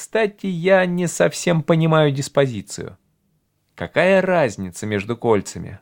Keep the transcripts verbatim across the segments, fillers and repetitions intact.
Кстати, я не совсем понимаю диспозицию. Какая разница между кольцами?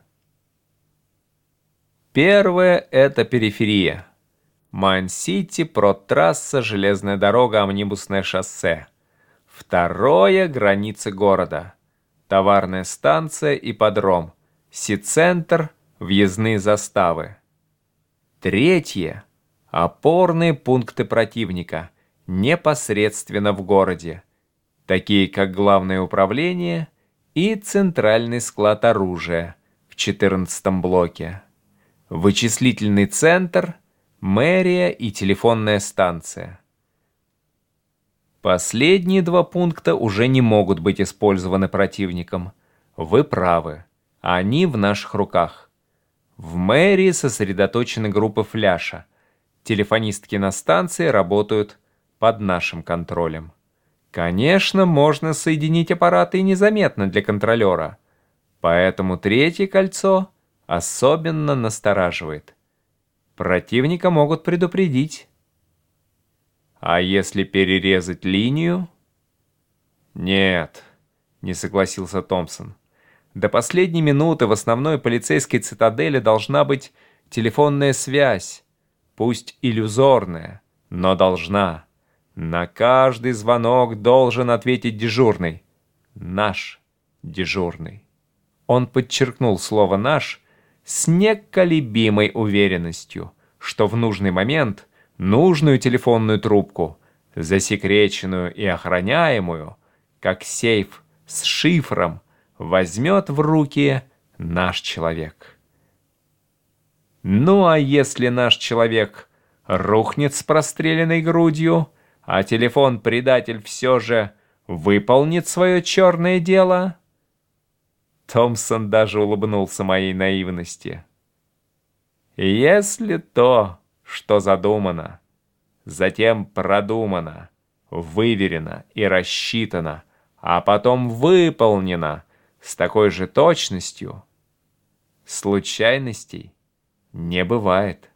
Первое — это периферия. Майн-Сити, Прот-трасса, железная дорога, амнибусное шоссе. Второе — границы города. Товарная станция, ипподром. Си-центр, въездные заставы. Третье — опорные пункты противника, непосредственно в городе, такие как Главное управление и Центральный склад оружия в четырнадцатом блоке. Вычислительный центр, мэрия и телефонная станция. Последние два пункта уже не могут быть использованы противником. Вы правы, они в наших руках. В мэрии сосредоточены группы фляша. Телефонистки на станции работают под нашим контролем. Конечно, можно соединить аппараты и незаметно для контролера. Поэтому третье кольцо особенно настораживает. Противника могут предупредить. А если перерезать линию? Нет, не согласился Томпсон. До последней минуты в основной полицейской цитадели должна быть телефонная связь. Пусть иллюзорная, но должна. На каждый звонок должен ответить дежурный. Наш дежурный. Он подчеркнул слово «наш» с неколебимой уверенностью, что в нужный момент нужную телефонную трубку, засекреченную и охраняемую, как сейф с шифром, возьмет в руки наш человек. Ну а если наш человек рухнет с простреленной грудью, а телефон-предатель все же выполнит свое черное дело? Томпсон даже улыбнулся моей наивности. Если то, что задумано, затем продумано, выверено и рассчитано, а потом выполнено с такой же точностью, случайностей не бывает.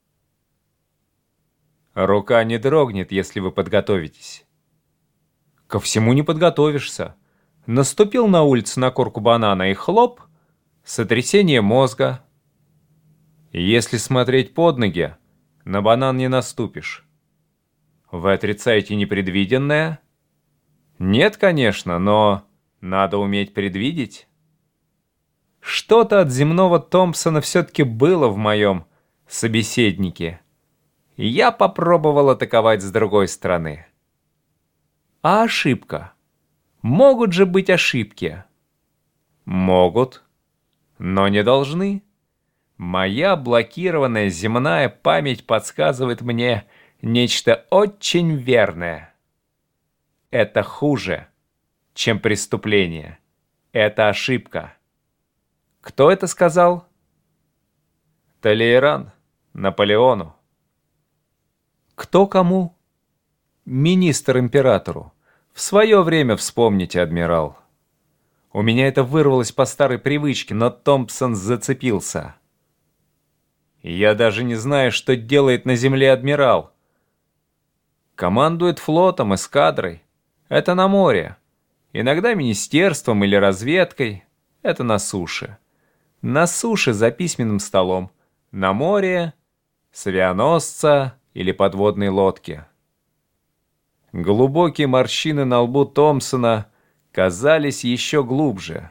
Рука не дрогнет, если вы подготовитесь. Ко всему не подготовишься. Наступил на улице на корку банана и хлоп, сотрясение мозга. Если смотреть под ноги, на банан не наступишь. Вы отрицаете непредвиденное? Нет, конечно, но надо уметь предвидеть. Что-то от земного Томпсона все-таки было в моем собеседнике. Я попробовал атаковать с другой стороны. А ошибка? Могут же быть ошибки? Могут, но не должны. Моя блокированная земная память подсказывает мне нечто очень верное. Это хуже, чем преступление. Это ошибка. Кто это сказал? Толейран, Наполеону. Кто кому? Министр императору. В свое время вспомните, адмирал. У меня это вырвалось по старой привычке, но Томпсон зацепился. Я даже не знаю, что делает на земле адмирал. Командует флотом, эскадрой. Это на море. Иногда министерством или разведкой. Это на суше. На суше за письменным столом. На море с авианосца или подводной лодки. Глубокие морщины на лбу Томпсона казались еще глубже.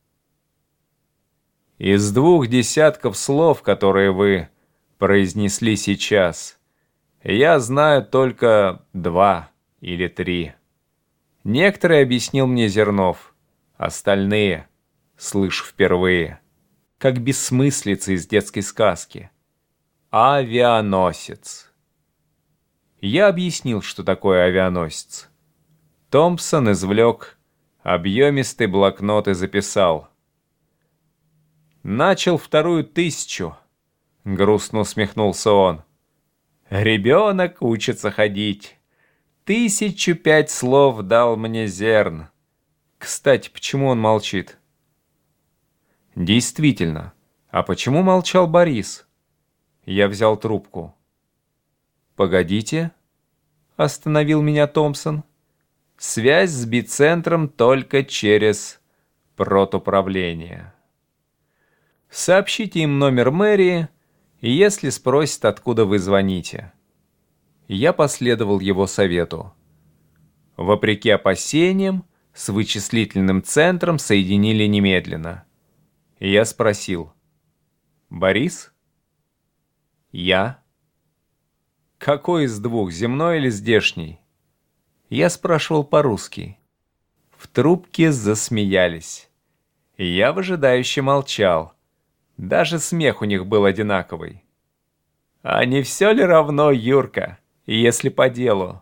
Из двух десятков слов, которые вы произнесли сейчас, я знаю только два или три. Некоторые объяснил мне Зернов, остальные слышу впервые, как бессмыслица из детской сказки. Авианосец. Я объяснил, что такое авианосец. Томпсон извлек объемистый блокнот и записал. «Начал вторую тысячу», — грустно усмехнулся он. «Ребенок учится ходить. Тысячу пять слов дал мне Зерн. Кстати, почему он молчит?» «Действительно, а почему молчал Борис?» Я взял трубку. «Погодите», — остановил меня Томпсон. Связь с бицентром только через протуправление. Сообщите им номер мэрии, и если спросят, откуда вы звоните. Я последовал его совету. Вопреки опасениям, с вычислительным центром соединили немедленно. И я спросил: «Борис?» «Я». «Какой из двух, земной или здешний?» Я спрашивал по-русски. В трубке засмеялись. Я выжидающе молчал. Даже смех у них был одинаковый. «А не все ли равно, Юрка, если по делу?»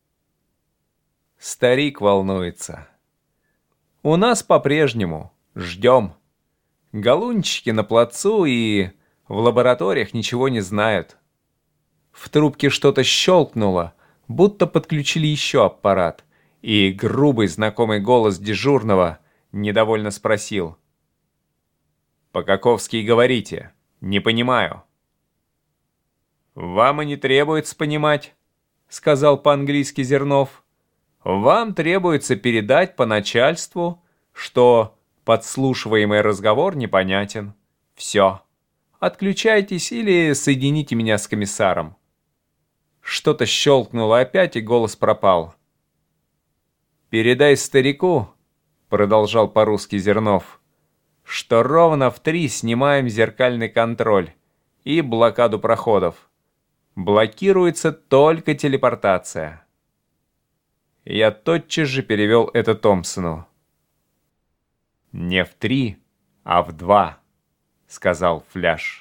Старик волнуется. У нас по-прежнему. Ждем. Галунчики на плацу и в лабораториях ничего не знают. В трубке что-то щелкнуло, будто подключили еще аппарат, и грубый знакомый голос дежурного недовольно спросил: «По-каковски говорите? Не понимаю». «Вам и не требуется понимать», — сказал по-английски Зернов. «Вам требуется передать по начальству, что подслушиваемый разговор непонятен. Все. Отключайтесь или соедините меня с комиссаром». Что-то щелкнуло опять, и голос пропал. «Передай старику», — продолжал по-русски Зернов, «что ровно в три снимаем зеркальный контроль и блокаду проходов. Блокируется только телепортация». Я тотчас же перевел это Томпсону. «Не в три, а в два», — сказал Фляж.